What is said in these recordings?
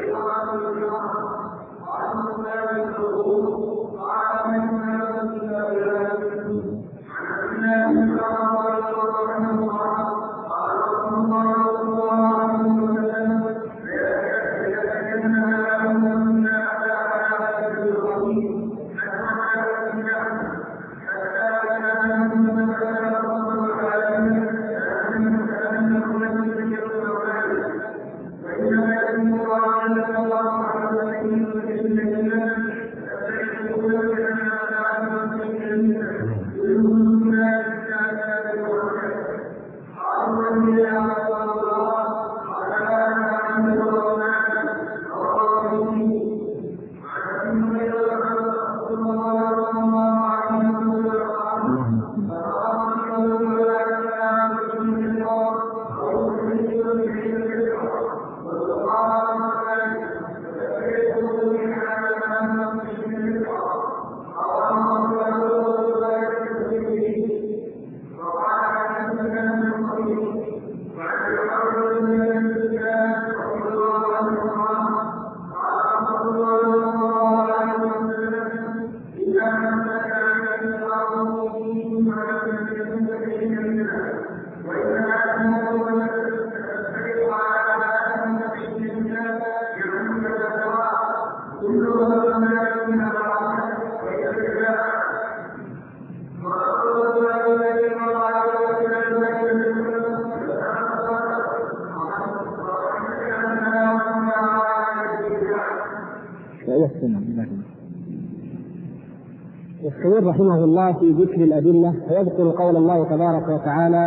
يستمر رحمه الله في ذكر الأدلة ويذكر قول الله تبارك وتعالى: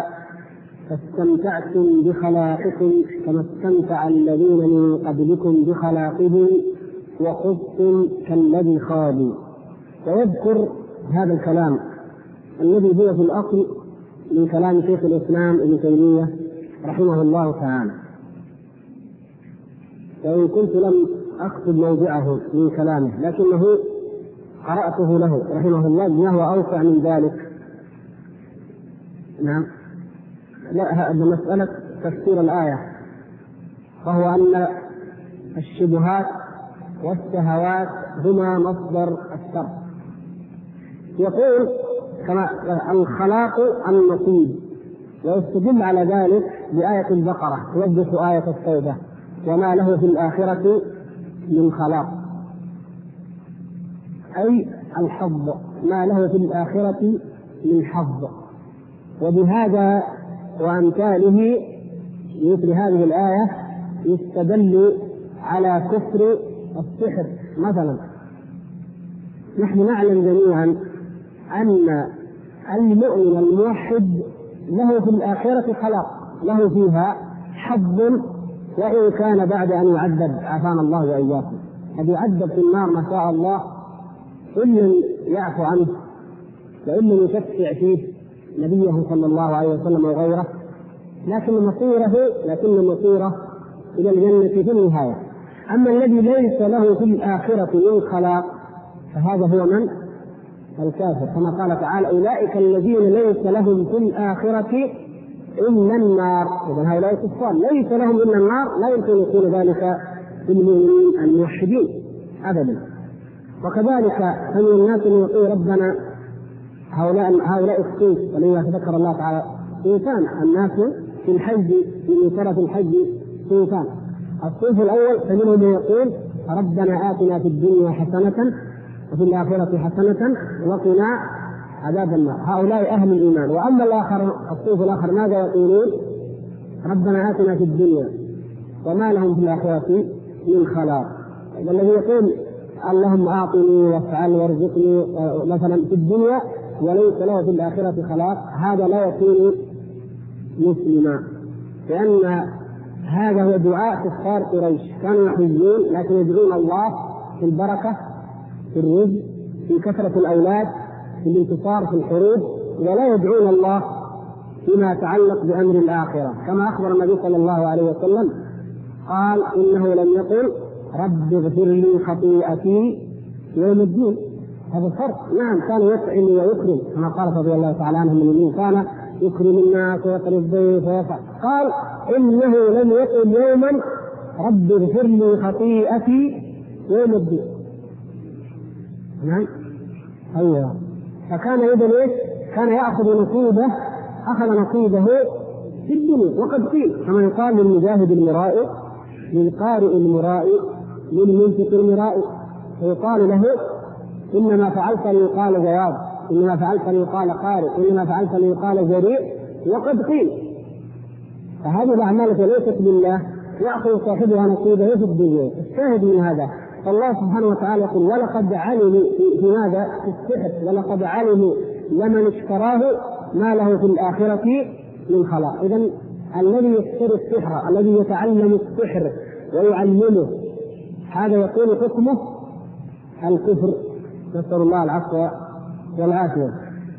فاستمتعتم بخلاقكم كما استمتع الذين من قبلكم بخلاقهم وخذتم كالذي خاضوا. ويذكر هذا الكلام الذي هو في الأصل من كلام شيخ الإسلام ابن تيمية رحمه الله تعالى، وإن كنت لم أقصد موضعه من كلامه لكنه قرأته له رحمه الله وهو أوسع من ذلك. نعم، لا، هذا مسألة تفسير الآية، وهو أن الشبهات والشهوات هما مصدر الشر. يقول كما الخلاق النصيب، ويستدل على ذلك بآية البقرة توضح آية التوبة: وما له في الآخرة من خلاق، أي الحظ، ما له في الآخرة من حظ. وبهذا وأمثاله مثل هذه الآية يستدل على كفر السحر. مثلا نحن نعلم جميعا أن المؤمن الموحد له في الآخرة خلاق، له فيها حظ، وإن كان بعد أن يعذب عافانا الله وإياكم، قد يعذب في النار ما شاء الله إن لم يعفو عنه وإن لم يشفع فيه نبيه صلى الله عليه وسلم وغيره، لكن مصيره إلى الجنة في النهاية. أما الذي ليس له في الآخرة من خلاق فهذا هو من؟ الكافر، كما قال تعالى: أولئك الذين ليس لهم في الآخرة إلا النار. إذن هؤلاء الكفار ليس لهم إلا النار، لا يمكن يكون ذلك بالمؤمنين الموحدين أبدا. وكذلك فمن الناس من يقول ربنا هؤلاء الصوف، ولذا ذكر الله تعالى صوفان الناس في الحج، في طرف الحج صوفان. الصوف الأول فمنهم من يقول ربنا آتنا في الدنيا حسنة وفي الآخرة حسنة وقنا عذاب النار، هؤلاء أهل الإيمان. وأما الآخر الصوف الآخر ماذا يقولون؟ ربنا آتنا في الدنيا وما لهم في الآخرة من خلاق. والذي يقول اللهم أعطني وافعل وارزقني مثلا في الدنيا وليس له في الآخرة خلاق، هذا لا يكون مسلما، لأن هذا هو دعاء كفار قريش، كانوا يحجون لكن يدعون الله في البركة، في الرزق، في كثرة الأولاد، في الانتصار في الحروب، ولا يدعون الله فيما يتعلق بأمر الآخرة. كما أخبر النبي صلى الله عليه وسلم قال: إنه لم يقل رب اغفر لي خطيئتي يوم الدين. هذا فرق. نعم، كان يطعم ويكرم كما قال رضي الله تعالى عنه من المؤمنين، كان يكرم الناس ويقري الضيف ويفعل. قال: إنه لم يقل يوما رب اغفر لي خطيئتي يوم الدين. نعم أيوة. فكان إذن إيش؟ كان يأخذ نصيبه، أخذ نصيبه في الدنيا. وقد قيل كما يقال للمجاهد المرائي، للقارئ المرائي، للمنفق المرائي، فيقال له إنما فعلت ليقال جواب، إنما فعلت ليقال قارئ، إنما فعلت ليقال جريء. وقد قيل. فهذه الأعمال التي ليست لله يأخذ صاحبها نصيبه في الدنيا. الشاهد من هذا الله سبحانه وتعالى يقول ولقد علموا في ماذا؟ في السحر، ولقد علموا لمن اشتراه ما له في الآخرة من خلاق. إذن الذي يشتري السحر، الذي يتعلم السحر ويعلمه، هذا يكون حكمه الكفر، نسأل الله العفو والعافية.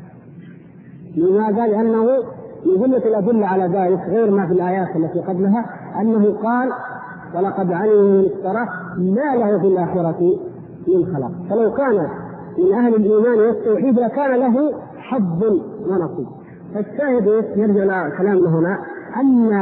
لماذا؟ لأنه من جملة الأدلة على ذلك غير ما في الآيات التي قبلها أنه قال ولقد علموا من اشتراه ما له في الآخرة من خلاق. فلو كان من أهل الإيمان والتوحيد لكان له حظ ونصيب. فالشاهد يرجع كلامنا هنا أن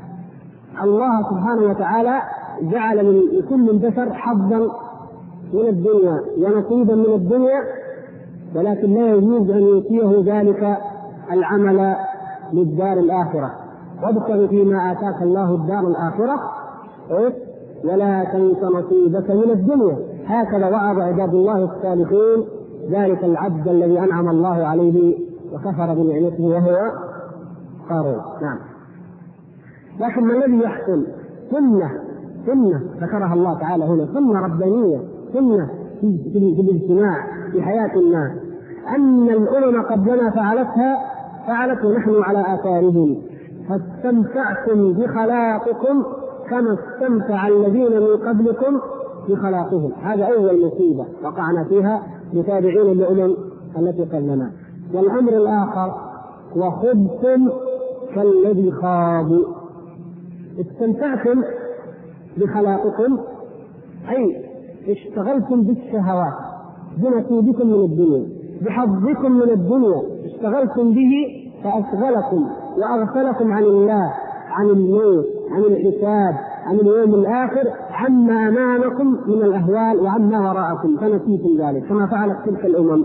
الله سبحانه وتعالى جعل لكل البشر حظا من الدنيا ونصيبا من الدنيا، ولكن لا يجوز أن يؤتيه ذلك العمل للدار الآخرة. وابتغ فيما آتاك الله الدار الآخرة ولا تنس نصيبك من الدنيا. هكذا وعظ عباد الله الصالحين ذلك العبد الذي أنعم الله عليه وكفر بنعمته وهو قارون. نعم. لكن ما الذي يحصل؟ سنة ذكرها الله تعالى هنا، سنة ربانية، سنة في الاجتماع في حياة الناس، أن الأمم قبلنا فعلت ونحن على آثارهم، فاستمتعتم بخلاقكم كما استمتع الذين من قبلكم بخلاقهم. هذا أول مصيبة وقعنا فيها متابعين للأمم التي قبلنا. والأمر الآخر وخبتم كالذي خاضوا. استمتعتم بخلاقكم أي اشتغلتم بالشهوات بنصيبكم من الدنيا، بحظكم من الدنيا اشتغلتم به فأشغلكم وأغفلكم عن الله، عن الموت، عن الحساب، عن اليوم الآخر، عما أمامكم من الأهوال وعما وراءكم، فنسيتم ذلك كما فعلت تلك الأمم.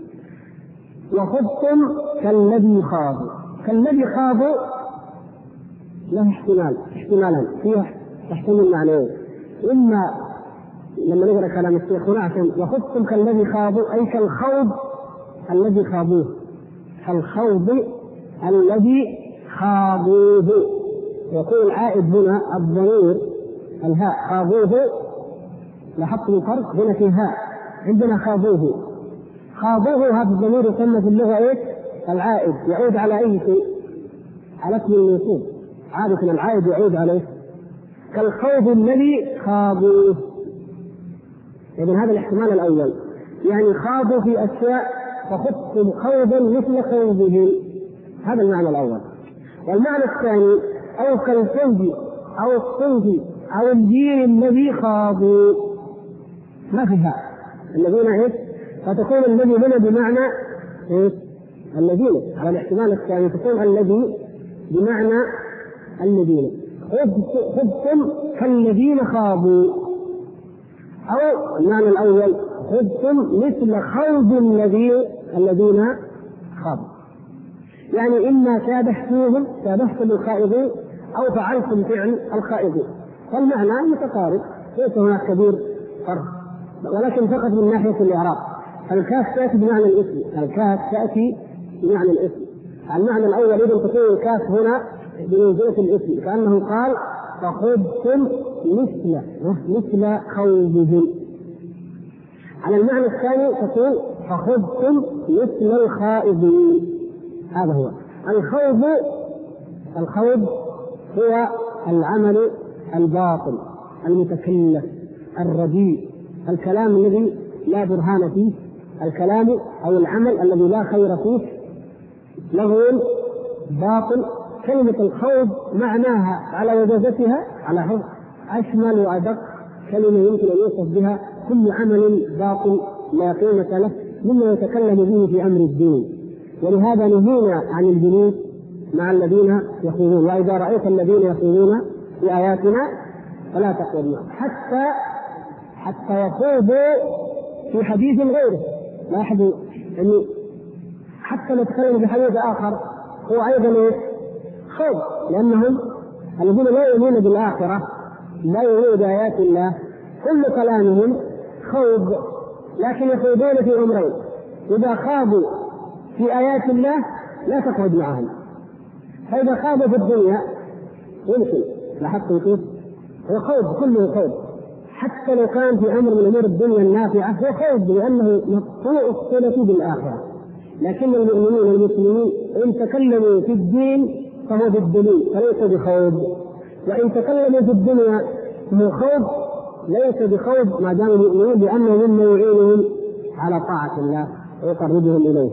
وخذتم كالذي خاضوا. كالذي خاضوا له احتمالا فيه تحتمل معناه، إما لما نقرأ كلام الشيخ هنا وخذتم كالذي خاضوا أي كالخوض الذي خاضوه، كالخوض الذي خاضوه. يقول العائد هنا الضمير الهاء، خاضوه لاحظتم الفرق هنا في هاء، عندنا خاضوه. خاضوه هذا الضمير يسمى في اللغة ايش؟ العائد، يعود على اي شيء؟ على اسم الموصول. عادة العائد يعود عليه كالخوض الذي خاضوه. إذن هذا الاحتمال الأول، يعني خاضوا في أشياء فخذتم خوضا مثل خوضهم، هذا المعنى الأول. والمعنى الثاني أو كالفوج أو الصوف أو الدين الذي خاضوا، ما فيها الذين إيش؟ فتكون الذي هنا بمعنى إيش؟ الذين، على الاحتمال الثاني تكون الذي بمعنى الذين. خذتم كالذين خاضوا، أو المعنى الأول خذتم مثل خوض الذين خاضوا، يعني إما شابهتم الخائضين أو فعلتم فعل الخائضين، فالمعنى متقارب، ليس هناك كبير فرق، ولكن فقط من ناحية الإعراب. الكاف تأتي بمعنى الاسم، الكاف تأتي بمعنى الاسم. المعنى الأول إذن تكون الكاف هنا بمنزلة الاسم، كأنه قال فخذتم مثل خوضهم. على المعنى الثاني تقول فخذتم مثل الخائضين. هذا هو الخوض هو العمل الباطل المتكلف الرديء، الكلام الذي لا برهان فيه، الكلام أو العمل الذي لا خير فيه، لغو باطل. كلمة الخوض معناها على وجازتها على حظ أشمل وأدق كلمة يمكن أن يوصف بها كل عمل باطل لا قيمة له مما يتكلم به في أمر الدين. ولهذا نهينا عن الجلوس مع الذين يخوضون. وإذا رأيت الذين يخوضون في آياتنا فلا تقعد معهم حتى يخوضوا في حديث غيره. لاحظوا يعني حتى لو تكلموا بحديث آخر هو أيضا خوض، لأنهم الذين لا يؤمنون بالآخرة لا يؤمنون بآيات الله كل كلامهم خوض، لكن يخوضون في أمرين: إذا خاضوا في آيات الله لا تقعد معهم، فإذا خاضوا في الدنيا يمكن. لاحظتوا كيف؟ هو خوض، كله خوض، حتى لو كان في أمر من أمور الدنيا النافعة هو خوض، لأنه مقطوع الصلة بالآخرة. لكن المؤمنين المسلمين إن تكلموا في الدين فهو بالدليل فليس بخوض، وإن تكلموا في الدنيا فهو خوض ليس بخوض ما داموا مؤمنين، لأنه مما يعينهم على طاعة الله ويقربهم إليه.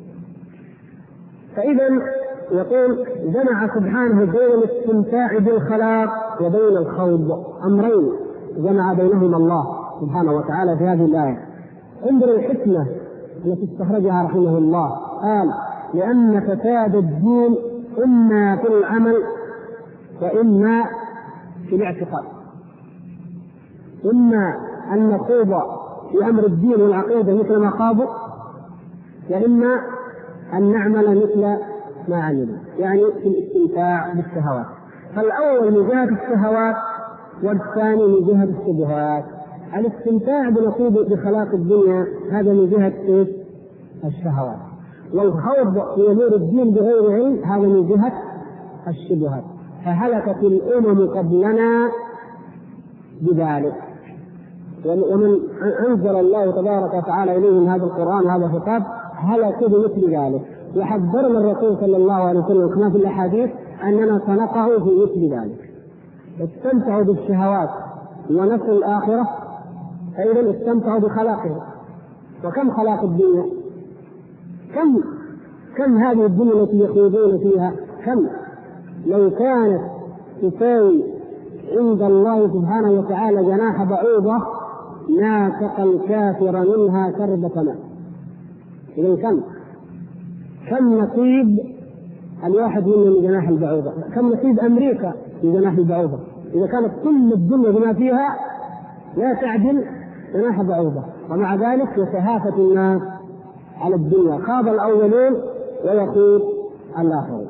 فإذا يقول جمع سبحانه بين الاستمتاع بالخلاق وبين الخوض، أمرين جمع بينهما الله سبحانه وتعالى في هذه الآية. انظر الحكمة التي استخرجها رحمه الله، قال: لأن فساد الدين إما في العمل وإما في الاعتقاد. إما أن نخوض في أمر الدين والعقيدة مثل ما خاضوا، وإما أن نعمل مثل ما عملوا، يعني في الاستمتاع بالشهوات. فالأول من جهة الشهوات والثاني من جهة الشبهات. الاستمتاع بنصيب بخلاق الدنيا هذا من جهة الشهوات، والخوض في أمور الدين بغير علم هذا من جهة الشبهات. فهلكت الأمم قبلنا بذلك، ومن أنزل الله تبارك وتعالى إليهم هذا القرآن هذا الخطاب هلكوا بمثل ذلك. وحذرنا الرسول صلى الله عليه وسلم كما في الأحاديث أننا سنقع في مثل ذلك. استمتعوا بالشهوات ونسوا الآخرة، فإذا استمتعوا بخلاقه. وكم خلاق الدنيا؟ كم هذه الدنيا التي يخوضون فيها؟ كم لو كانت تساوي عند الله سبحانه وتعالى جناح بعوضة ما سقى الكافر منها شربة ماء. إذن كم نصيب الواحد منا من جناح البعوضة؟ كم نصيب أمريكا في جناح البعوضة؟ إذا كانت كل الدنيا بما فيها لا تعدل جناح بعوضة، ومع ذلك يتهافت الناس على الدنيا. خاض الأولون ويخوض الآخرون.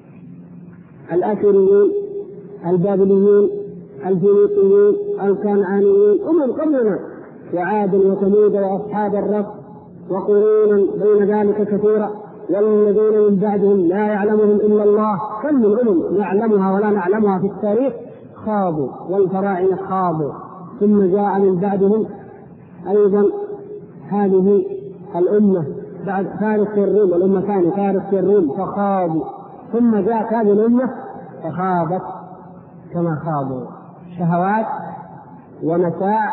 الآشوريون، البابليون، الفينيقيون، الكنعانيون أمم قبلنا، وعاد وثمود وأصحاب الرس وقرونا بين ذلك كثيرا، والذين من بعدهم لا يعلمهم إلا الله. كم من أمم نعلمها ولا نعلمها في التاريخ خاضوا، والفراعنة خاضوا، ثم جاء من بعدهم أيضا هذه الأمة بعد فارس الروم، الأمة ثاني فارس الروم فخاضوا، ثم جاءت هذه الأمة فخاضت كما خاضوا. شهوات ومتاع،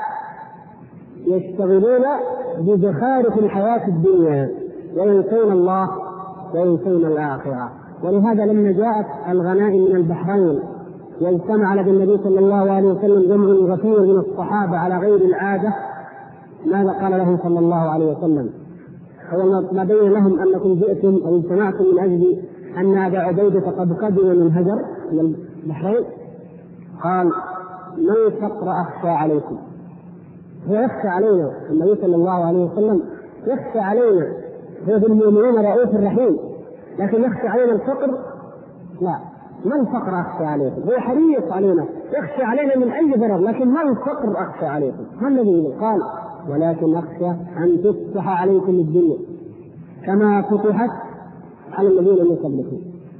يشتغلون بزخارف الحياة الدنيا وينسون الله وينسون الآخرة. ولهذا لما جاءت الغنائم من البحرين واجتمع على النبي صلى الله عليه وسلم جمع غفير من الصحابة على غير العادة، ماذا قال لهم صلى الله عليه وسلم؟ أول ما بين لهم أنكم جئتم أو اجتمعتم من أجل أن أبا عبيدة قد قدم من هجر من البحرين، قال: من الفقر أخشى عليكم؟ هو يخشى علينا، النبي صلى الله عليه وسلم يخشى علينا، هو بالمؤمنين رؤوف رحيم، لكن يخشى علينا الفقر؟ لا. ما الفقر أخشى عليكم؟ هو حريص علينا، يخشى علينا من أي ضرر، لكن ما الفقر أخشى عليكم؟ ما الذي قال: ولكن أخشى أن تفتح عليكم الدنيا كما فتحت على الذين من قبلكم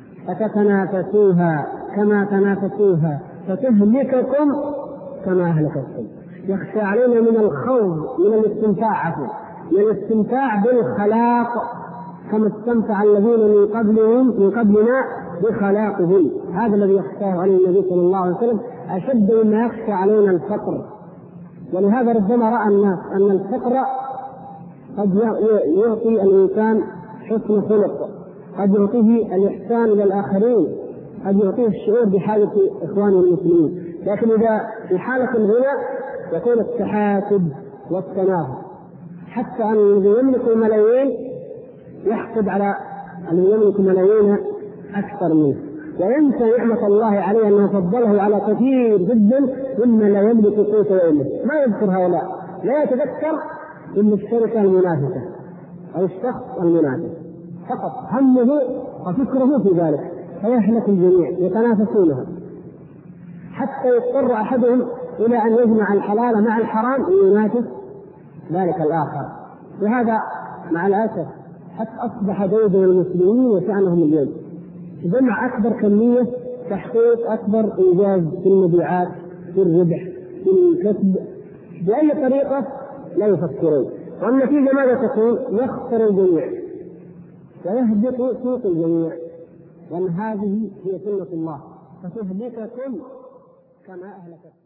فتتنافسوها كما تنافسوها فتهلككم كما أهلكتكم. يخشى علينا من الخوض، من الاستمتاع، من الاستمتاع بالخلاق كما استمتع الذين من قبلنا بخلاقهم. هذا الذي يخشاه عليه النبي صلى الله عليه وسلم أشد مما يخشى علينا الفقر. ولهذا ربما رأى الناس أن الفقر قد يعطي الإنسان حسن خلق، قد يعطيه الإحسان إلى الآخرين، قد يعطيه الشعور بحاجة إخوانه المسلمين. لكن إذا في حالة الغنى يكون التحاسد والتنافس، حتى أن الذي يملك ملايين يحسد على الذي يملك ملايين أكثر منه. وينسى نعمة الله عليه أنه فضله على كثير جدا مما لا يملك قوت يومه. ما يذكر هؤلاء، لا يتذكر إلا الشركة المنافسة أو الشخص المنافس فقط، همه وفكره في ذلك، فيهلك الجميع يتنافسونها حتى يضطر أحدهم إلى أن يجمع الحلال مع الحرام لينافس ذلك الآخر. وهذا مع الأسف حتى أصبح ديد المسلمين وشأنهم اليوم، جمع أكبر كمية، تحقيق أكبر إنجاز في المبيعات، في الربح، في الكسب، بأي طريقة لا يفكرون، والنتيجة ماذا تكون؟ يخسر الجميع ويهبط سوق الجميع، وأن هذه هي سنة الله فتهلككم كما أهلكت